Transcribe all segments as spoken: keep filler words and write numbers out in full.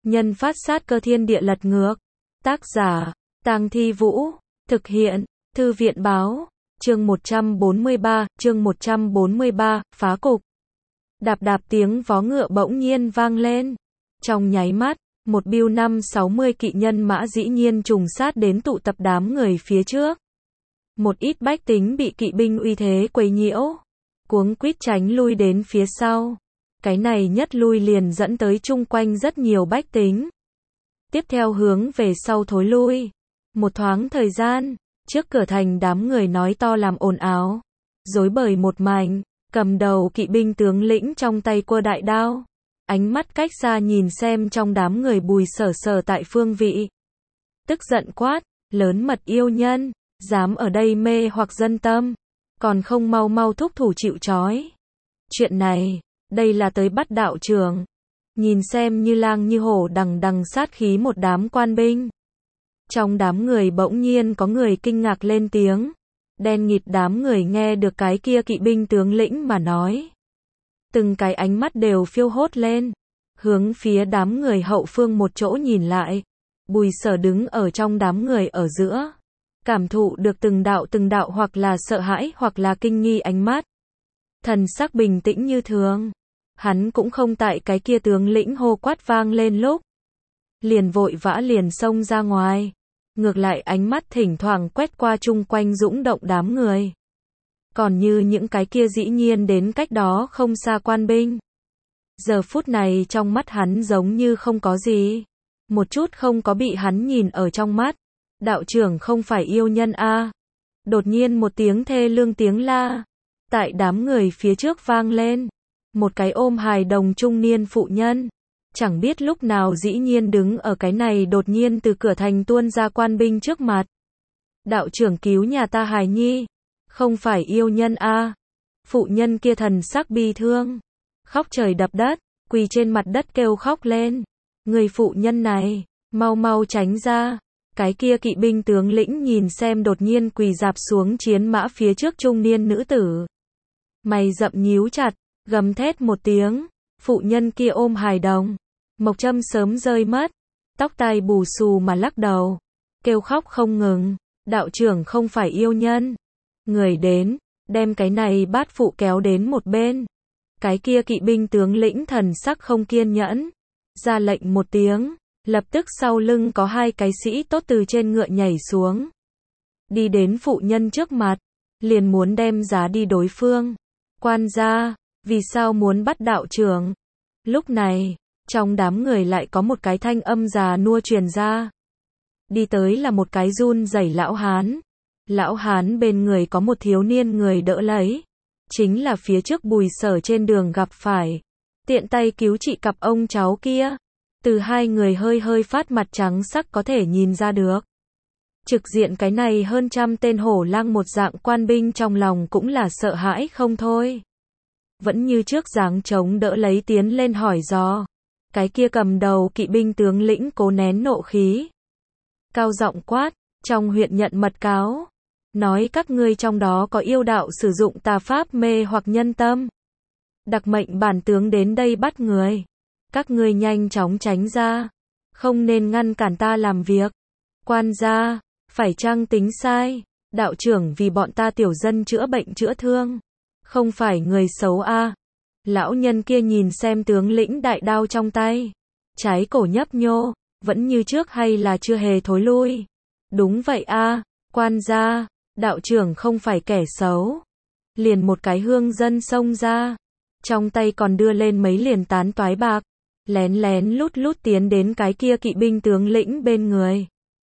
nhân phát sát cơ thiên địa lật ngược. Tác giả, Tang Thi Vũ. Thực hiện, Thư viện báo. Chương một trăm bốn mươi ba, chương một trăm bốn mươi ba, phá cục. Đạp đạp tiếng vó ngựa bỗng nhiên vang lên. Trong nháy mắt, một biêu năm sáu mươi kỵ nhân mã dĩ nhiên trùng sát đến tụ tập đám người phía trước. Một ít bách tính bị kỵ binh uy thế quấy nhiễu, cuống quýt tránh lui đến phía sau. Cái này nhất lui liền dẫn tới chung quanh rất nhiều bách tính. Tiếp theo hướng về sau thối lui. Một thoáng thời gian, trước cửa thành đám người nói to làm ồn ào, rối bời một mảnh, cầm đầu kỵ binh tướng lĩnh trong tay quơ đại đao, ánh mắt cách xa nhìn xem trong đám người Bùi Sở Sở tại phương vị. Tức giận quát, lớn mật yêu nhân, dám ở đây mê hoặc dân tâm, còn không mau mau thúc thủ chịu trói. Chuyện này, đây là tới bắt đạo trưởng. Nhìn xem như lang như hổ đằng đằng sát khí một đám quan binh. Trong đám người bỗng nhiên có người kinh ngạc lên tiếng. Đen nghịt đám người nghe được cái kia kỵ binh tướng lĩnh mà nói. Từng cái ánh mắt đều phiêu hốt lên. Hướng phía đám người hậu phương một chỗ nhìn lại. Bùi Sở đứng ở trong đám người ở giữa. Cảm thụ được từng đạo từng đạo hoặc là sợ hãi hoặc là kinh nghi ánh mắt. Thần sắc bình tĩnh như thường. Hắn cũng không tại cái kia tướng lĩnh hô quát vang lên lúc. Liền vội vã liền xông ra ngoài. Ngược lại ánh mắt thỉnh thoảng quét qua chung quanh dũng động đám người. Còn như những cái kia dĩ nhiên đến cách đó không xa quan binh. Giờ phút này trong mắt hắn giống như không có gì. Một chút không có bị hắn nhìn ở trong mắt. Đạo trưởng không phải yêu nhân a. Đột nhiên một tiếng thê lương tiếng la. Tại đám người phía trước vang lên. Một cái ôm hài đồng trung niên phụ nhân. Chẳng biết lúc nào dĩ nhiên đứng ở cái này đột nhiên từ cửa thành tuôn ra quan binh trước mặt. Đạo trưởng cứu nhà ta hài nhi. Không phải yêu nhân a. Phụ nhân kia thần sắc bi thương. Khóc trời đập đất, quỳ trên mặt đất kêu khóc lên. Người phụ nhân này, mau mau tránh ra. Cái kia kỵ binh tướng lĩnh nhìn xem đột nhiên quỳ dạp xuống chiến mã phía trước trung niên nữ tử. Mày rậm nhíu chặt, gầm thét một tiếng. Phụ nhân kia ôm hài đồng. Mộc châm sớm rơi mất. Tóc tai bù xù mà lắc đầu. Kêu khóc không ngừng. Đạo trưởng không phải yêu nhân. Người đến, đem cái này bát phụ kéo đến một bên. Cái kia kỵ binh tướng lĩnh thần sắc không kiên nhẫn. Ra lệnh một tiếng. Lập tức sau lưng có hai cái sĩ tốt từ trên ngựa nhảy xuống. Đi đến phụ nhân trước mặt. Liền muốn đem giá đi đối phương. Quan gia, vì sao muốn bắt đạo trưởng? Lúc này, trong đám người lại có một cái thanh âm già nua truyền ra. Đi tới là một cái run rẩy lão hán. Lão hán bên người có một thiếu niên người đỡ lấy. Chính là phía trước Bùi Sở trên đường gặp phải. Tiện tay cứu trị cặp ông cháu kia. Từ hai người hơi hơi phát mặt trắng sắc có thể nhìn ra được. Trực diện cái này hơn trăm tên hổ lang một dạng quan binh trong lòng cũng là sợ hãi không thôi. Vẫn như trước dáng chống đỡ lấy tiến lên hỏi dò. Cái kia cầm đầu kỵ binh tướng lĩnh cố nén nộ khí. Cao giọng quát, trong huyện nhận mật cáo. Nói các ngươi trong đó có yêu đạo sử dụng tà pháp mê hoặc nhân tâm. Đặc mệnh bản tướng đến đây bắt người. Các ngươi nhanh chóng tránh ra. Không nên ngăn cản ta làm việc. Quan gia, phải chăng tính sai. Đạo trưởng vì bọn ta tiểu dân chữa bệnh chữa thương. Không phải người xấu a. À. Lão nhân kia nhìn xem tướng lĩnh đại đao trong tay. Trái cổ nhấp nhô. Vẫn như trước hay là chưa hề thối lui. Đúng vậy a. À. Quan gia, đạo trưởng không phải kẻ xấu. Liền một cái hương dân xông ra. Trong tay còn đưa lên mấy liền tán toái bạc. Lén lén lút lút tiến đến cái kia kỵ binh tướng lĩnh bên người.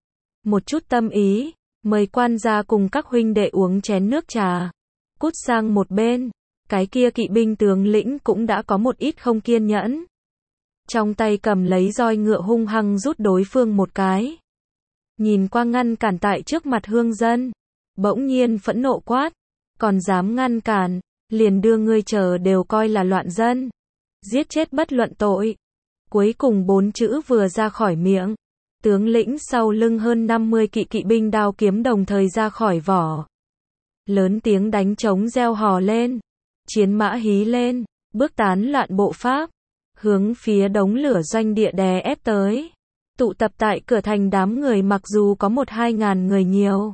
Một chút tâm ý, mời quan gia cùng các huynh đệ uống chén nước trà. Cút sang một bên, cái kia kỵ binh tướng lĩnh cũng đã có một ít không kiên nhẫn. Trong tay cầm lấy roi ngựa hung hăng rút đối phương một cái. Nhìn qua ngăn cản tại trước mặt hương dân. Bỗng nhiên phẫn nộ quát. Còn dám ngăn cản, liền đưa ngươi chờ đều coi là loạn dân. Giết chết bất luận tội. Cuối cùng bốn chữ vừa ra khỏi miệng. Tướng lĩnh sau lưng hơn năm mươi kỵ kỵ binh đao kiếm đồng thời ra khỏi vỏ. Lớn tiếng đánh trống reo hò lên. Chiến mã hí lên, bước tán loạn bộ pháp. hướng phía đống lửa doanh địa đè ép tới. Tụ tập tại cửa thành đám người mặc dù có một hai ngàn người nhiều,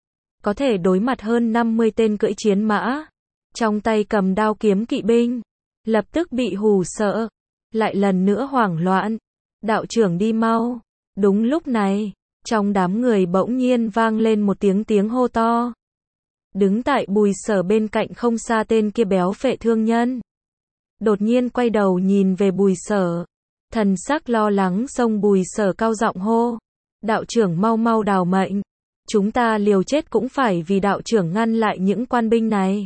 có thể đối mặt hơn năm mươi tên cưỡi chiến mã, trong tay cầm đao kiếm kỵ binh, lập tức bị hù sợ, lại lần nữa hoảng loạn. Đạo trưởng đi mau. Đúng lúc này, trong đám người bỗng nhiên vang lên một tiếng tiếng hô to. Đứng tại Bùi Sở bên cạnh không xa tên kia béo phệ thương nhân, đột nhiên quay đầu nhìn về Bùi Sở, thần sắc lo lắng xông Bùi Sở cao giọng hô. Đạo trưởng mau mau đào mệnh. Chúng ta liều chết cũng phải vì đạo trưởng ngăn lại những quan binh này.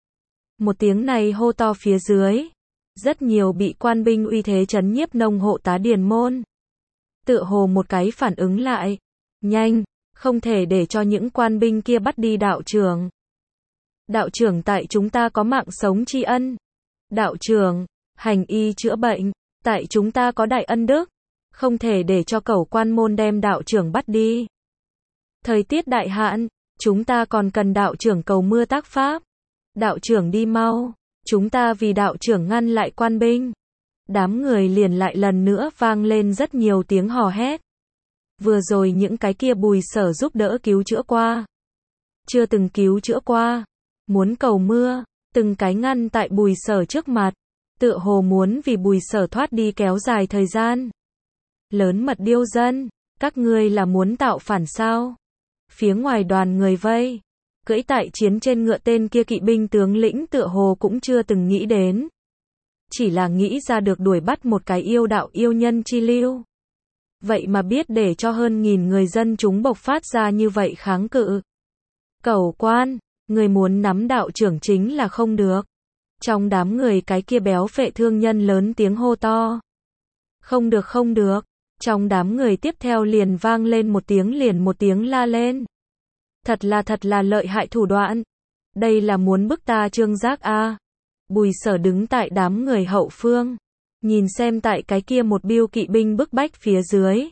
Một tiếng này hô to phía dưới, rất nhiều bị quan binh uy thế trấn nhiếp nông hộ tá điền môn. Tựa hồ một cái phản ứng lại. Nhanh, không thể để cho những quan binh kia bắt đi đạo trưởng. Đạo trưởng tại chúng ta có mạng sống tri ân. Đạo trưởng, hành y chữa bệnh, tại chúng ta có đại ân đức. Không thể để cho cẩu quan môn đem đạo trưởng bắt đi. Thời tiết đại hạn, chúng ta còn cần đạo trưởng cầu mưa tác pháp. Đạo trưởng đi mau, chúng ta vì đạo trưởng ngăn lại quan binh. Đám người liền lại lần nữa vang lên rất nhiều tiếng hò hét. Vừa rồi những cái kia Bùi Sở giúp đỡ cứu chữa qua, chưa từng cứu chữa qua, muốn cầu mưa, từng cái ngăn tại Bùi Sở trước mặt, tựa hồ muốn vì Bùi Sở thoát đi kéo dài thời gian. Lớn mật điêu dân, các ngươi là muốn tạo phản sao? Phía ngoài đoàn người vây, cưỡi tại chiến trên ngựa tên kia kỵ binh tướng lĩnh tựa hồ cũng chưa từng nghĩ đến. Chỉ là nghĩ ra được đuổi bắt một cái yêu đạo yêu nhân chi lưu. Vậy mà biết để cho hơn nghìn người dân chúng bộc phát ra như vậy kháng cự. Cẩu quan, người muốn nắm đạo trưởng chính là không được. Trong đám người cái kia béo phệ thương nhân lớn tiếng hô to. Không được không được. Trong đám người tiếp theo liền vang lên một tiếng liền một tiếng la lên. Thật là thật là lợi hại thủ đoạn. Đây là muốn bức ta Trương Giác a. Bùi Sở đứng tại đám người hậu phương, nhìn xem tại cái kia một biêu kỵ binh bức bách phía dưới.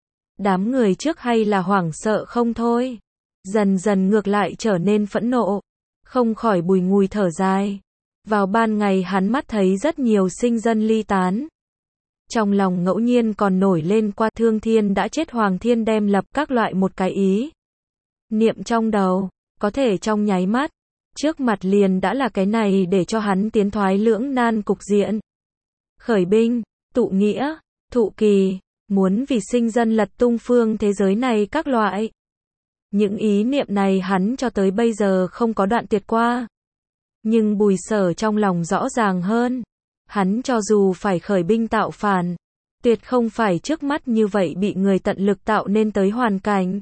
Đám người trước hay là hoảng sợ không thôi, dần dần ngược lại trở nên phẫn nộ, không khỏi bùi ngùi thở dài. Vào ban ngày hắn mắt thấy rất nhiều sinh dân ly tán. Trong lòng ngẫu nhiên còn nổi lên qua Thương Thiên đã chết Hoàng Thiên đem lập các loại một cái ý niệm trong đầu, có thể trong nháy mắt, trước mặt liền đã là cái này để cho hắn tiến thoái lưỡng nan cục diện. Khởi binh, tụ nghĩa, thụ kỳ, muốn vì sinh dân lật tung phương thế giới này các loại. Những ý niệm này hắn cho tới bây giờ không có đoạn tuyệt qua. Nhưng Bùi Sở trong lòng rõ ràng hơn. Hắn cho dù phải khởi binh tạo phản, tuyệt không phải trước mắt như vậy bị người tận lực tạo nên tới hoàn cảnh.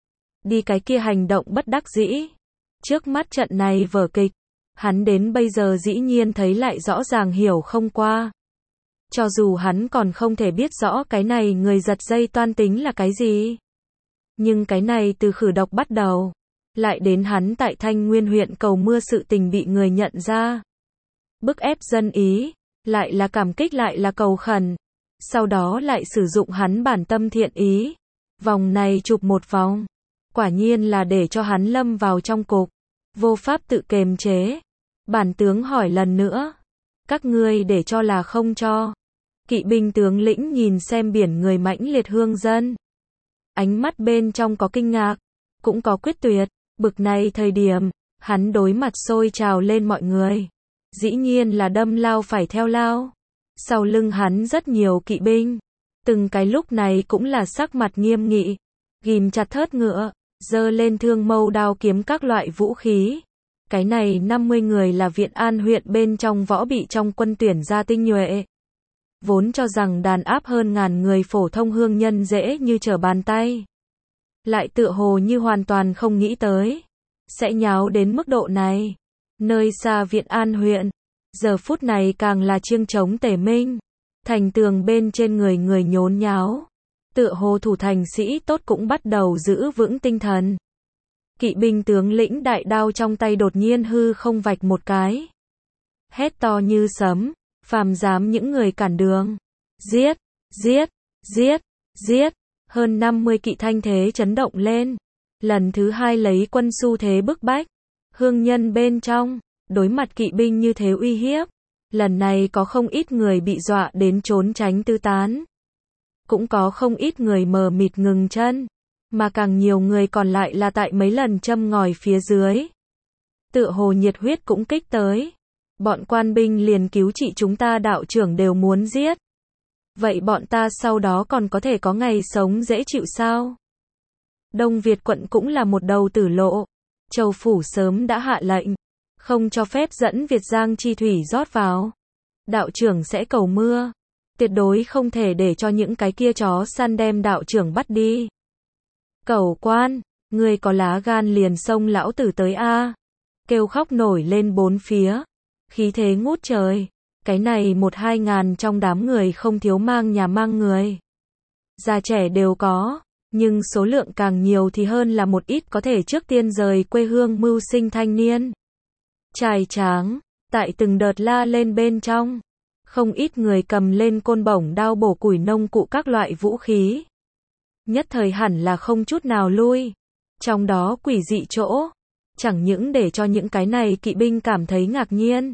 Đi cái kia hành động bất đắc dĩ. Trước mắt trận này vở kịch, hắn đến bây giờ dĩ nhiên thấy lại rõ ràng hiểu không qua. Cho dù hắn còn không thể biết rõ cái này người giật dây toan tính là cái gì. Nhưng cái này từ khử độc bắt đầu, lại đến hắn tại Thanh Nguyên huyện cầu mưa sự tình bị người nhận ra. Bức ép dân ý, lại là cảm kích lại là cầu khẩn. Sau đó lại sử dụng hắn bản tâm thiện ý. Vòng này chụp một vòng. Quả nhiên là để cho hắn lâm vào trong cục. Vô pháp tự kềm chế. Bản tướng hỏi lần nữa. Các ngươi để cho là không cho. Kỵ binh tướng lĩnh nhìn xem biển người mãnh liệt hương dân. Ánh mắt bên trong có kinh ngạc, cũng có quyết tuyệt. Bực này thời điểm, hắn đối mặt sôi trào lên mọi người. Dĩ nhiên là đâm lao phải theo lao. Sau lưng hắn rất nhiều kỵ binh. Từng cái lúc này cũng là sắc mặt nghiêm nghị. Ghim chặt thớt ngựa, giơ lên thương mâu đao kiếm các loại vũ khí. Cái này năm mươi người là Viện An huyện bên trong võ bị trong quân tuyển ra tinh nhuệ. Vốn cho rằng đàn áp hơn ngàn người phổ thông hương nhân dễ như trở bàn tay. Lại tựa hồ như hoàn toàn không nghĩ tới. Sẽ nháo đến mức độ này. Nơi xa Viện An huyện, giờ phút này càng là chiêng trống tề minh. Thành tường bên trên người người nhốn nháo. Tựa hồ thủ thành sĩ tốt cũng bắt đầu giữ vững tinh thần. Kỵ binh tướng lĩnh đại đao trong tay đột nhiên hư không vạch một cái. Hét to như sấm, phàm dám những người cản đường. Giết, giết, giết, giết. Hơn năm mươi kỵ thanh thế chấn động lên. Lần thứ hai lấy quân xu thế bức bách. Hương nhân bên trong, đối mặt kỵ binh như thế uy hiếp. Lần này có không ít người bị dọa đến trốn tránh tứ tán. Cũng có không ít người mờ mịt ngừng chân. Mà càng nhiều người còn lại là tại mấy lần châm ngòi phía dưới. Tựa hồ nhiệt huyết cũng kích tới. Bọn quan binh liền cứu trị chúng ta đạo trưởng đều muốn giết. Vậy bọn ta sau đó còn có thể có ngày sống dễ chịu sao? Đông Việt quận cũng là một đầu tử lộ. Châu phủ sớm đã hạ lệnh. Không cho phép dẫn Việt Giang chi thủy rót vào. Đạo trưởng sẽ cầu mưa. Tuyệt đối không thể để cho những cái kia chó săn đem đạo trưởng bắt đi. Cẩu quan, ngươi có lá gan liền xông lão tử tới a. Kêu khóc nổi lên bốn phía. Khí thế ngút trời. Cái này một hai ngàn trong đám người không thiếu mang nhà mang người. Già trẻ đều có. Nhưng số lượng càng nhiều thì hơn là một ít có thể trước tiên rời quê hương mưu sinh thanh niên. Trai tráng, tại từng đợt la lên bên trong. Không ít người cầm lên côn bổng đao bổ củi nông cụ các loại vũ khí. Nhất thời hẳn là không chút nào lui. Trong đó quỷ dị chỗ. Chẳng những để cho những cái này kỵ binh cảm thấy ngạc nhiên.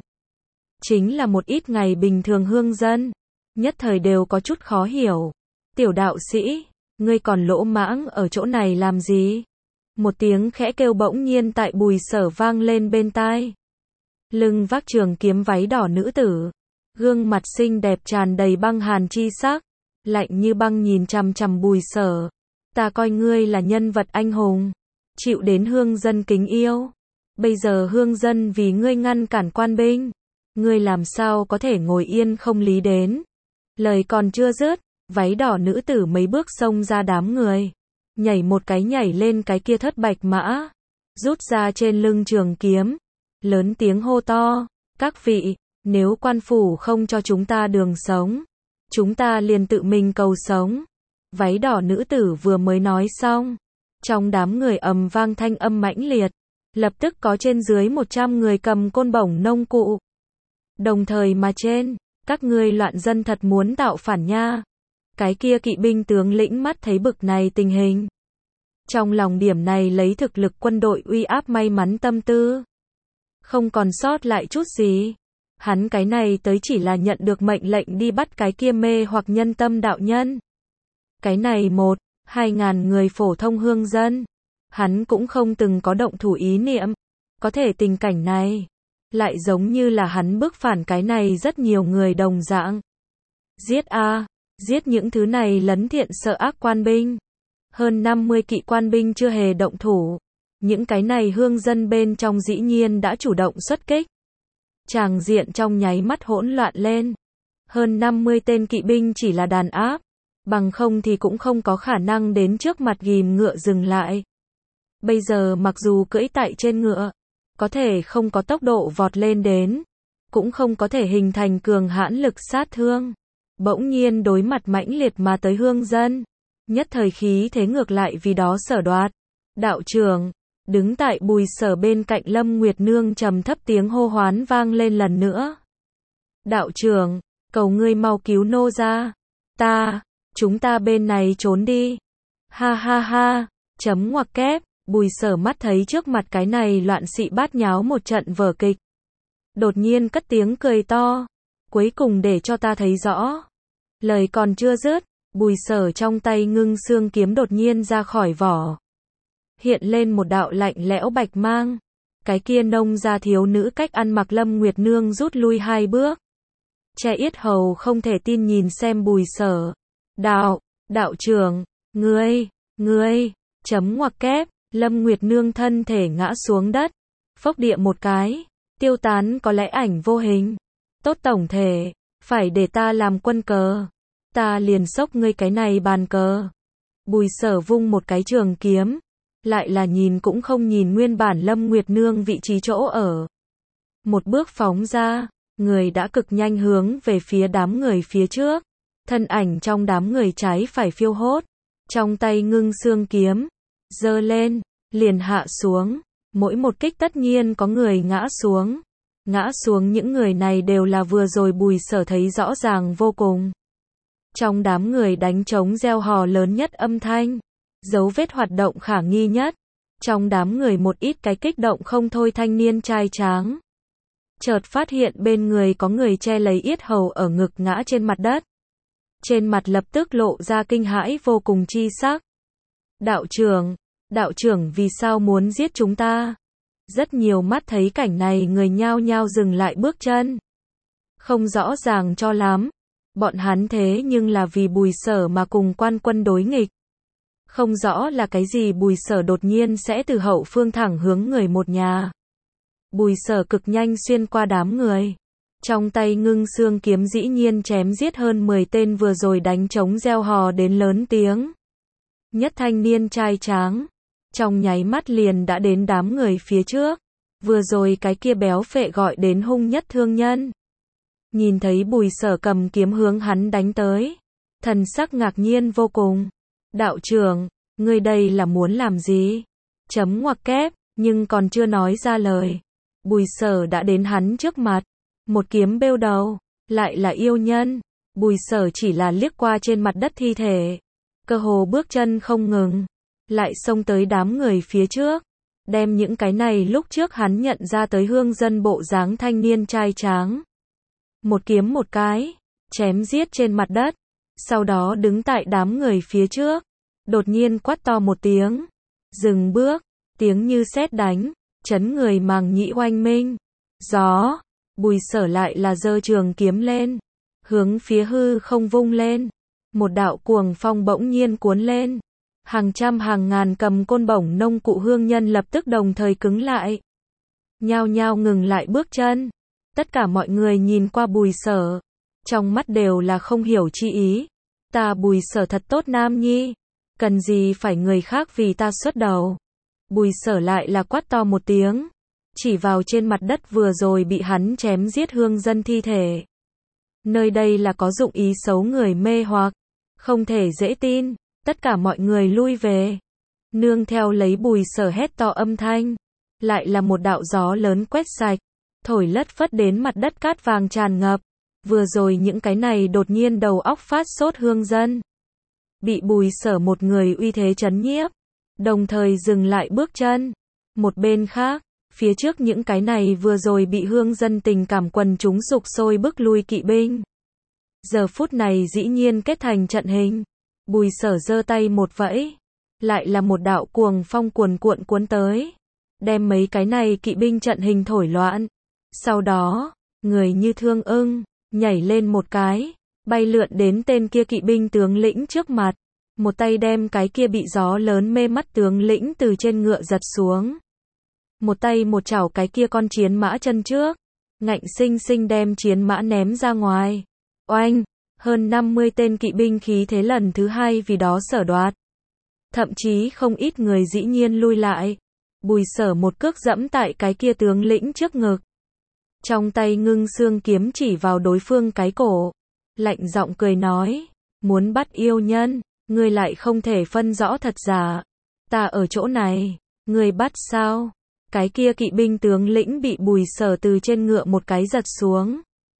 Chính là một ít ngày bình thường hương dân. Nhất thời đều có chút khó hiểu. Tiểu đạo sĩ, ngươi còn lỗ mãng ở chỗ này làm gì? Một tiếng khẽ kêu bỗng nhiên tại Bùi Sở vang lên bên tai. Lưng vác trường kiếm váy đỏ nữ tử. Gương mặt xinh đẹp tràn đầy băng hàn chi sắc. Lạnh như băng nhìn chằm chằm Bùi Sở. Ta coi ngươi là nhân vật anh hùng. Chịu đến hương dân kính yêu. Bây giờ hương dân vì ngươi ngăn cản quan binh. Ngươi làm sao có thể ngồi yên không lý đến. Lời còn chưa dứt. Váy đỏ nữ tử mấy bước xông ra đám người. Nhảy một cái nhảy lên cái kia thất bạch mã. Rút ra trên lưng trường kiếm. Lớn tiếng hô to. Các vị, nếu quan phủ không cho chúng ta đường sống. Chúng ta liền tự mình cầu sống. Váy đỏ nữ tử vừa mới nói xong. Trong đám người ầm vang thanh âm mãnh liệt. Lập tức có trên dưới một trăm người cầm côn bổng nông cụ. Đồng thời mà trên. Các ngươi loạn dân thật muốn tạo phản nha. Cái kia kỵ binh tướng lĩnh mắt thấy bực này tình hình. Trong lòng điểm này lấy thực lực quân đội uy áp may mắn tâm tư. Không còn sót lại chút gì. Hắn cái này tới chỉ là nhận được mệnh lệnh đi bắt cái kia mê hoặc nhân tâm đạo nhân. Cái này một, hai ngàn người phổ thông hương dân. Hắn cũng không từng có động thủ ý niệm. Có thể tình cảnh này. Lại giống như là hắn bức phản cái này rất nhiều người đồng dạng. Giết a, giết những thứ này lấn thiện sợ ác quan binh. Hơn năm mươi kỵ quan binh chưa hề động thủ. Những cái này hương dân bên trong dĩ nhiên đã chủ động xuất kích. Tràng diện trong nháy mắt hỗn loạn lên. Hơn năm mươi tên kỵ binh chỉ là đàn áp. Bằng không thì cũng không có khả năng đến trước mặt ghim ngựa dừng lại. Bây giờ mặc dù cưỡi tại trên ngựa. Có thể không có tốc độ vọt lên đến. Cũng không có thể hình thành cường hãn lực sát thương. Bỗng nhiên đối mặt mãnh liệt mà tới hương dân. Nhất thời khí thế ngược lại vì đó sở đoạt. Đạo trưởng, đứng tại Bùi Sở bên cạnh Lâm Nguyệt Nương trầm thấp tiếng hô hoán vang lên lần nữa. Đạo trưởng, cầu ngươi mau cứu nô ra. Ta, chúng ta bên này trốn đi. Ha ha ha, chấm ngoặc kép, Bùi Sở mắt thấy trước mặt cái này loạn xị bát nháo một trận vở kịch. Đột nhiên cất tiếng cười to. Cuối cùng để cho ta thấy rõ. Lời còn chưa dứt. Bùi Sở trong tay ngưng xương kiếm đột nhiên ra khỏi vỏ. Hiện lên một đạo lạnh lẽo bạch mang. Cái kia nông gia thiếu nữ cách ăn mặc Lâm Nguyệt Nương rút lui hai bước. Che yết hầu không thể tin nhìn xem Bùi Sở. Đạo, đạo trưởng, ngươi, ngươi, chấm ngoặc kép, Lâm Nguyệt Nương thân thể ngã xuống đất. Phốc địa một cái, tiêu tán có lẽ ảnh vô hình. Tốt tổng thể, phải để ta làm quân cờ. Ta liền xốc ngươi cái này bàn cờ. Bùi Sở vung một cái trường kiếm. Lại là nhìn cũng không nhìn nguyên bản Lâm Nguyệt Nương vị trí chỗ ở. Một bước phóng ra. Người đã cực nhanh hướng về phía đám người phía trước. Thân ảnh trong đám người trái phải phiêu hốt. Trong tay ngưng xương kiếm. Giơ lên. Liền hạ xuống. Mỗi một kích tất nhiên có người ngã xuống. Ngã xuống những người này đều là vừa rồi Bùi Sở thấy rõ ràng vô cùng. Trong đám người đánh trống reo hò lớn nhất âm thanh. Dấu vết hoạt động khả nghi nhất. Trong đám người một ít cái kích động không thôi thanh niên trai tráng. chợt phát hiện bên người có người che lấy yết hầu ở ngực ngã trên mặt đất. Trên mặt lập tức lộ ra kinh hãi vô cùng chi sắc. Đạo trưởng, đạo trưởng vì sao muốn giết chúng ta? Rất nhiều mắt thấy cảnh này người nhao nhao dừng lại bước chân. Không rõ ràng cho lắm. Bọn hắn thế nhưng là vì Bùi Sở mà cùng Quan Quân đối nghịch. Không rõ là cái gì Bùi Sở đột nhiên sẽ từ hậu phương thẳng hướng người một nhà. Bùi Sở cực nhanh xuyên qua đám người. Trong tay ngưng xương kiếm dĩ nhiên chém giết hơn mười tên vừa rồi đánh trống reo hò đến lớn tiếng. Nhất thanh niên trai tráng. Trong nháy mắt liền đã đến đám người phía trước. Vừa rồi cái kia béo phệ gọi đến hung nhất thương nhân. Nhìn thấy Bùi Sở cầm kiếm hướng hắn đánh tới. Thần sắc ngạc nhiên vô cùng. Đạo trưởng, ngươi đây là muốn làm gì? Chấm ngoặc kép, nhưng còn chưa nói ra lời. Bùi Sở đã đến hắn trước mặt. Một kiếm bêu đầu, lại là yêu nhân. Bùi Sở chỉ là liếc qua trên mặt đất thi thể. Cơ hồ bước chân không ngừng. Lại xông tới đám người phía trước. Đem những cái này lúc trước hắn nhận ra tới hương dân bộ dáng thanh niên trai tráng. Một kiếm một cái, chém giết trên mặt đất. Sau đó đứng tại đám người phía trước. Đột nhiên quát to một tiếng. Dừng bước, tiếng như sét đánh, chấn người màng nhĩ oanh minh. Gió, Bùi Sở lại là giơ trường kiếm lên. Hướng phía hư không vung lên. Một đạo cuồng phong bỗng nhiên cuốn lên. Hàng trăm hàng ngàn cầm côn bổng nông cụ hương nhân lập tức đồng thời cứng lại. Nhao nhao ngừng lại bước chân. Tất cả mọi người nhìn qua Bùi Sở. Trong mắt đều là không hiểu chi ý. Ta Bùi Sở thật tốt nam nhi. Cần gì phải người khác vì ta xuất đầu. Bùi Sở lại là quát to một tiếng. Chỉ vào trên mặt đất vừa rồi bị hắn chém giết hương dân thi thể. Nơi đây là có dụng ý xấu người mê hoặc. Không thể dễ tin. Tất cả mọi người lui về. Nương theo lấy Bùi Sở hét to âm thanh. Lại là một đạo gió lớn quét sạch. Thổi lất phất đến mặt đất cát vàng tràn ngập. Vừa rồi những cái này đột nhiên đầu óc phát sốt hương dân. Bị Bùi Sở một người uy thế chấn nhiếp. Đồng thời dừng lại bước chân. Một bên khác, phía trước những cái này vừa rồi bị hương dân tình cảm quần chúng sục sôi bức lui kỵ binh. Giờ phút này dĩ nhiên kết thành trận hình. Bùi Sở giơ tay một vẫy. Lại là một đạo cuồng phong cuồn cuộn cuốn tới. Đem mấy cái này kỵ binh trận hình thổi loạn. Sau đó, người như thương ưng, nhảy lên một cái. Bay lượn đến tên kia kỵ binh tướng lĩnh trước mặt. Một tay đem cái kia bị gió lớn mê mắt tướng lĩnh từ trên ngựa giật xuống. Một tay một chảo cái kia con chiến mã chân trước. Ngạnh sinh sinh đem chiến mã ném ra ngoài. Oanh! Hơn năm mươi tên kỵ binh khí thế lần thứ hai vì đó sở đoạt. Thậm chí không ít người dĩ nhiên lui lại. Bùi Sở một cước dẫm tại cái kia tướng lĩnh trước ngực. Trong tay ngưng xương kiếm chỉ vào đối phương cái cổ. Lạnh giọng cười nói. Muốn bắt yêu nhân, ngươi lại không thể phân rõ thật giả. Ta ở chỗ này, ngươi bắt sao? Cái kia kỵ binh tướng lĩnh bị Bùi Sở từ trên ngựa một cái giật xuống.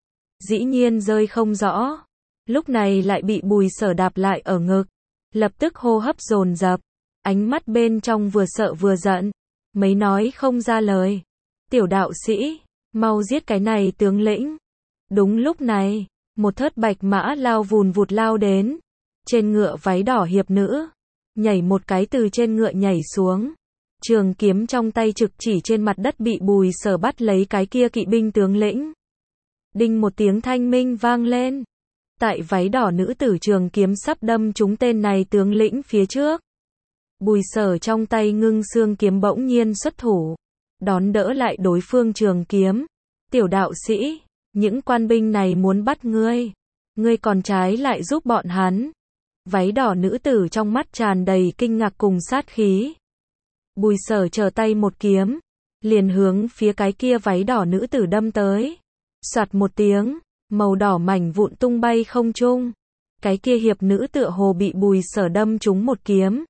Dĩ nhiên rơi không rõ. Lúc này lại bị Bùi Sở đạp lại ở ngực. Lập tức hô hấp dồn dập. Ánh mắt bên trong vừa sợ vừa giận. Mấy nói không ra lời. Tiểu đạo sĩ, mau giết cái này tướng lĩnh. Đúng lúc này, một thớt bạch mã lao vùn vụt lao đến. Trên ngựa váy đỏ hiệp nữ. Nhảy một cái từ trên ngựa nhảy xuống. Trường kiếm trong tay trực chỉ trên mặt đất bị Bùi Sở bắt lấy cái kia kỵ binh tướng lĩnh. Đinh một tiếng thanh minh vang lên. Tại váy đỏ nữ tử trường kiếm sắp đâm trúng tên này tướng lĩnh phía trước. Bùi Sở trong tay ngưng xương kiếm bỗng nhiên xuất thủ. Đón đỡ lại đối phương trường kiếm. Tiểu đạo sĩ, những quan binh này muốn bắt ngươi. Ngươi còn trái lại giúp bọn hắn. Váy đỏ nữ tử trong mắt tràn đầy kinh ngạc cùng sát khí. Bùi Sở trở tay một kiếm. Liền hướng phía cái kia váy đỏ nữ tử đâm tới. Soạt một tiếng. Màu đỏ mảnh vụn tung bay không trung. Cái kia hiệp nữ tựa hồ bị Bùi Sở đâm trúng một kiếm.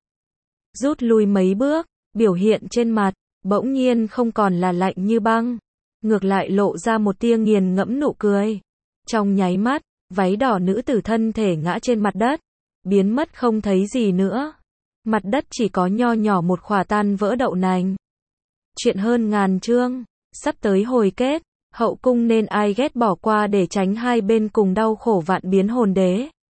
Rút lui mấy bước, biểu hiện trên mặt, bỗng nhiên không còn là lạnh như băng. Ngược lại lộ ra một tia nghiền ngẫm nụ cười. Trong nháy mắt, váy đỏ nữ tử thân thể ngã trên mặt đất. Biến mất không thấy gì nữa. Mặt đất chỉ có nho nhỏ một khỏa tan vỡ đậu nành. Chuyện hơn ngàn chương, sắp tới hồi kết. Hậu cung nên ai ghét bỏ qua để tránh hai bên cùng đau khổ vạn biến hồn đế.